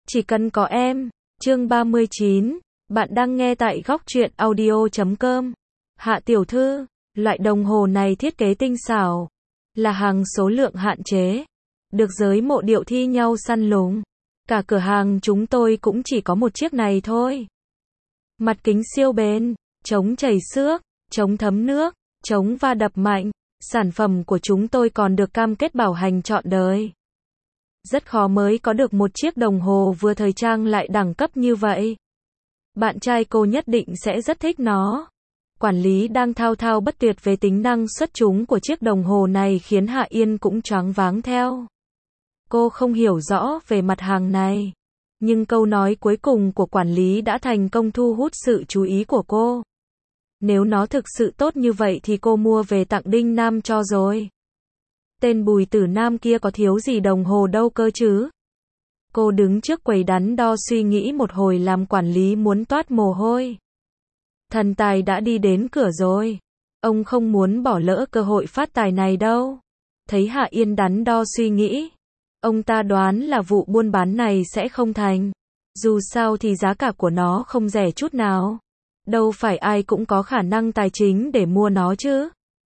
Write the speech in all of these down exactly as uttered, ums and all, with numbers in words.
Chỉ cần có em. Chương ba mươi chín. Bạn đang nghe tại góc truyện audio chấm com. Hạ tiểu thư, loại đồng hồ này thiết kế tinh xảo, là hàng số lượng hạn chế, được giới mộ điệu thi nhau săn lùng. Cả cửa hàng chúng tôi cũng chỉ có một chiếc này thôi. Mặt kính siêu bền, chống chảy xước, chống thấm nước, chống va đập mạnh. Sản phẩm của chúng tôi còn được cam kết bảo hành trọn đời. Rất khó mới có được một chiếc đồng hồ vừa thời trang lại đẳng cấp như vậy. Bạn trai cô nhất định sẽ rất thích nó. Quản lý đang thao thao bất tuyệt về tính năng xuất chúng của chiếc đồng hồ này khiến Hạ Yên cũng choáng váng theo. Cô không hiểu rõ về mặt hàng này, nhưng câu nói cuối cùng của quản lý đã thành công thu hút sự chú ý của cô. Nếu nó thực sự tốt như vậy thì cô mua về tặng Đinh Nam cho rồi. Tên Bùi Tử Nam kia có thiếu gì đồng hồ đâu cơ chứ. Cô đứng trước quầy đắn đo suy nghĩ một hồi làm quản lý muốn toát mồ hôi. Thần tài đã đi đến cửa rồi. Ông không muốn bỏ lỡ cơ hội phát tài này đâu. Thấy Hạ Yên đắn đo suy nghĩ, ông ta đoán là vụ buôn bán này sẽ không thành. Dù sao thì giá cả của nó không rẻ chút nào. Đâu phải ai cũng có khả năng tài chính để mua nó chứ.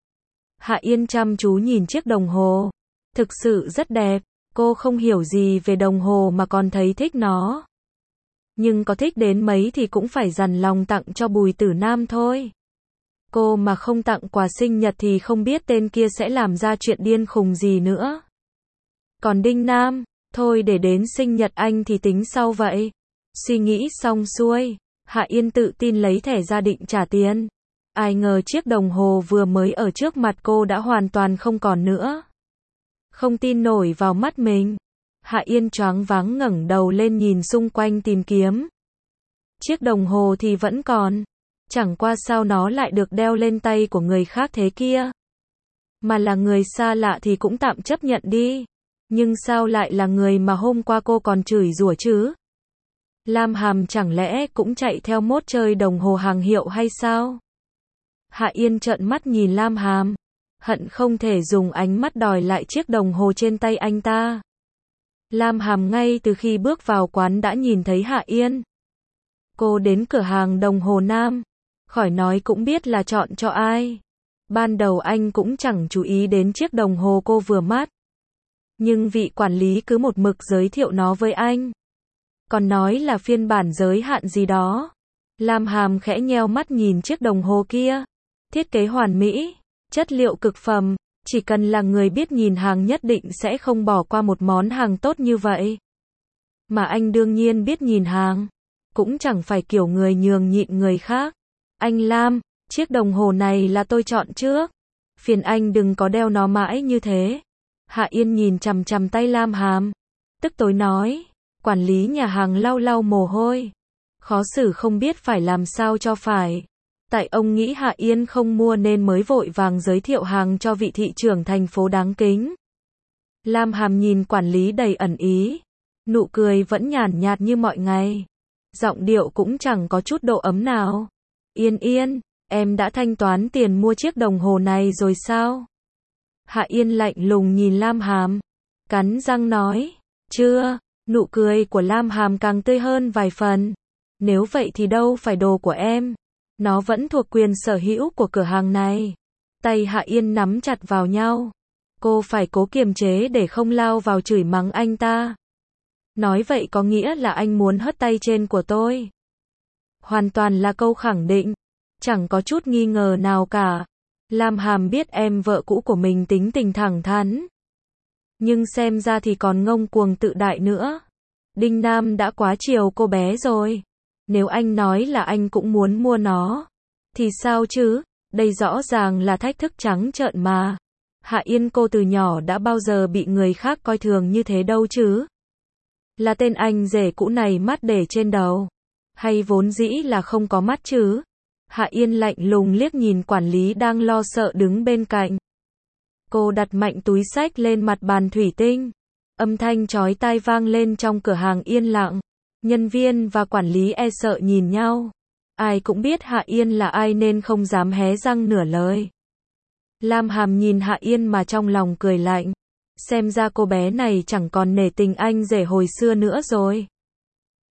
Hạ Yên chăm chú nhìn chiếc đồng hồ. Thực sự rất đẹp. Cô không hiểu gì về đồng hồ mà còn thấy thích nó. Nhưng có thích đến mấy thì cũng phải dằn lòng tặng cho Bùi Tử Nam thôi. Cô mà không tặng quà sinh nhật thì không biết tên kia sẽ làm ra chuyện điên khùng gì nữa. Còn Đinh Nam, thôi để đến sinh nhật anh thì tính sau vậy. Suy nghĩ xong xuôi, Hạ Yên tự tin lấy thẻ ra định trả tiền. Ai ngờ chiếc đồng hồ vừa mới ở trước mặt cô đã hoàn toàn không còn nữa. Không tin nổi vào mắt mình. Hạ Yên choáng váng ngẩng đầu lên nhìn xung quanh tìm kiếm. Chiếc đồng hồ thì vẫn còn. Chẳng qua sao nó lại được đeo lên tay của người khác thế kia. Mà là người xa lạ thì cũng tạm chấp nhận đi. Nhưng sao lại là người mà hôm qua cô còn chửi rủa chứ? Lam Hàm chẳng lẽ cũng chạy theo mốt chơi đồng hồ hàng hiệu hay sao? Hạ Yên trợn mắt nhìn Lam Hàm, hận không thể dùng ánh mắt đòi lại chiếc đồng hồ trên tay anh ta. Lam Hàm ngay từ khi bước vào quán đã nhìn thấy Hạ Yên. Cô đến cửa hàng đồng hồ nam, khỏi nói cũng biết là chọn cho ai. Ban đầu anh cũng chẳng chú ý đến chiếc đồng hồ cô vừa mắt. Nhưng vị quản lý cứ một mực giới thiệu nó với anh. Còn nói là phiên bản giới hạn gì đó. Lam Hàm khẽ nheo mắt nhìn chiếc đồng hồ kia. Thiết kế hoàn mỹ, chất liệu cực phẩm, chỉ cần là người biết nhìn hàng nhất định sẽ không bỏ qua một món hàng tốt như vậy. Mà anh đương nhiên biết nhìn hàng, cũng chẳng phải kiểu người nhường nhịn người khác. Anh Lam, chiếc đồng hồ này là tôi chọn trước. Phiền anh đừng có đeo nó mãi như thế. Hạ Yên nhìn chằm chằm tay Lam Hàm, tức tối nói. Quản lý nhà hàng lau lau mồ hôi, khó xử không biết phải làm sao cho phải. Tại ông nghĩ Hạ Yên không mua nên mới vội vàng giới thiệu hàng cho vị thị trưởng thành phố đáng kính. Lam Hàm nhìn quản lý đầy ẩn ý, nụ cười vẫn nhàn nhạt như mọi ngày, giọng điệu cũng chẳng có chút độ ấm nào. Yên Yên, em đã thanh toán tiền mua chiếc đồng hồ này rồi sao? Hạ Yên lạnh lùng nhìn Lam Hàm, cắn răng nói, chưa. Nụ cười của Lam Hàm càng tươi hơn vài phần. Nếu vậy thì đâu phải đồ của em. Nó vẫn thuộc quyền sở hữu của cửa hàng này. Tay Hạ Yên nắm chặt vào nhau. Cô phải cố kiềm chế để không lao vào chửi mắng anh ta. Nói vậy có nghĩa là anh muốn hất tay trên của tôi. Hoàn toàn là câu khẳng định. Chẳng có chút nghi ngờ nào cả. Lam Hàm biết em vợ cũ của mình tính tình thẳng thắn. Nhưng xem ra thì còn ngông cuồng tự đại nữa. Đinh Nam đã quá chiều cô bé rồi. Nếu anh nói là anh cũng muốn mua nó, thì sao chứ? Đây rõ ràng là thách thức trắng trợn mà. Hạ Yên cô từ nhỏ đã bao giờ bị người khác coi thường như thế đâu chứ? Là tên anh rể cũ này mắt để trên đầu? Hay vốn dĩ là không có mắt chứ? Hạ Yên lạnh lùng liếc nhìn quản lý đang lo sợ đứng bên cạnh. Cô đặt mạnh túi xách lên mặt bàn thủy tinh. Âm thanh chói tai vang lên trong cửa hàng yên lặng. Nhân viên và quản lý e sợ nhìn nhau. Ai cũng biết Hạ Yên là ai nên không dám hé răng nửa lời. Lam Hàm nhìn Hạ Yên mà trong lòng cười lạnh. Xem ra cô bé này chẳng còn nể tình anh rể hồi xưa nữa rồi.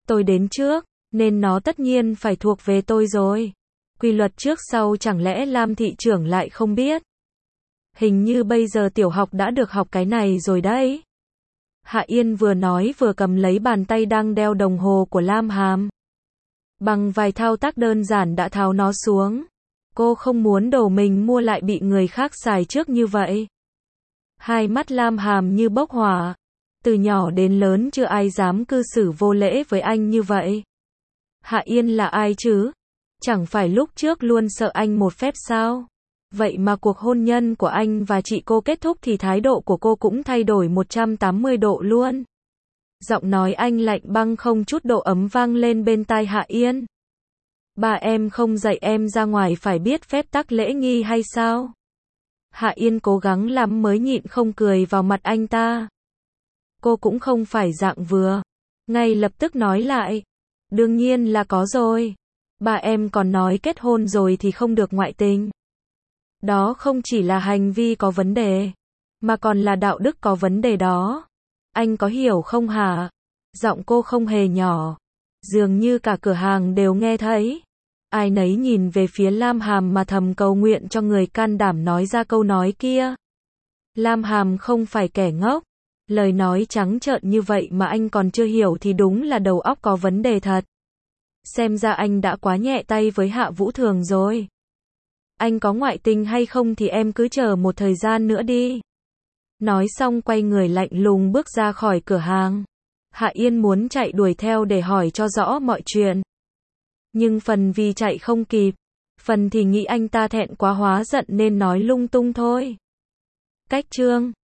Tôi đến trước, nên nó tất nhiên phải thuộc về tôi rồi. Quy luật trước sau chẳng lẽ Lam thị trưởng lại không biết? Hình như bây giờ tiểu học đã được học cái này rồi đấy. Hạ Yên vừa nói vừa cầm lấy bàn tay đang đeo đồng hồ của Lam Hàm. Bằng vài thao tác đơn giản đã tháo nó xuống. Cô không muốn đồ mình mua lại bị người khác xài trước như vậy. Hai mắt Lam Hàm như bốc hỏa. Từ nhỏ đến lớn chưa ai dám cư xử vô lễ với anh như vậy. Hạ Yên là ai chứ? Chẳng phải lúc trước luôn sợ anh một phép sao? Vậy mà cuộc hôn nhân của anh và chị cô kết thúc thì thái độ của cô cũng thay đổi một trăm tám mươi độ luôn. Giọng nói anh lạnh băng không chút độ ấm vang lên bên tai Hạ Yên. Bà em không dạy em ra ngoài phải biết phép tắc lễ nghi hay sao? Hạ Yên cố gắng lắm mới nhịn không cười vào mặt anh ta. Cô cũng không phải dạng vừa. Ngay lập tức nói lại. Đương nhiên là có rồi. Bà em còn nói kết hôn rồi thì không được ngoại tình. Đó không chỉ là hành vi có vấn đề, mà còn là đạo đức có vấn đề đó. Anh có hiểu không hả? Giọng cô không hề nhỏ. Dường như cả cửa hàng đều nghe thấy. Ai nấy nhìn về phía Lam Hàm mà thầm cầu nguyện cho người can đảm nói ra câu nói kia. Lam Hàm không phải kẻ ngốc. Lời nói trắng trợn như vậy mà anh còn chưa hiểu thì đúng là đầu óc có vấn đề thật. Xem ra anh đã quá nhẹ tay với Hạ Vũ Thường rồi. Anh có ngoại tình hay không thì em cứ chờ một thời gian nữa đi. Nói xong quay người lạnh lùng bước ra khỏi cửa hàng. Hạ Yên muốn chạy đuổi theo để hỏi cho rõ mọi chuyện. Nhưng phần vì chạy không kịp, phần thì nghĩ anh ta thẹn quá hóa giận nên nói lung tung thôi. Cách chương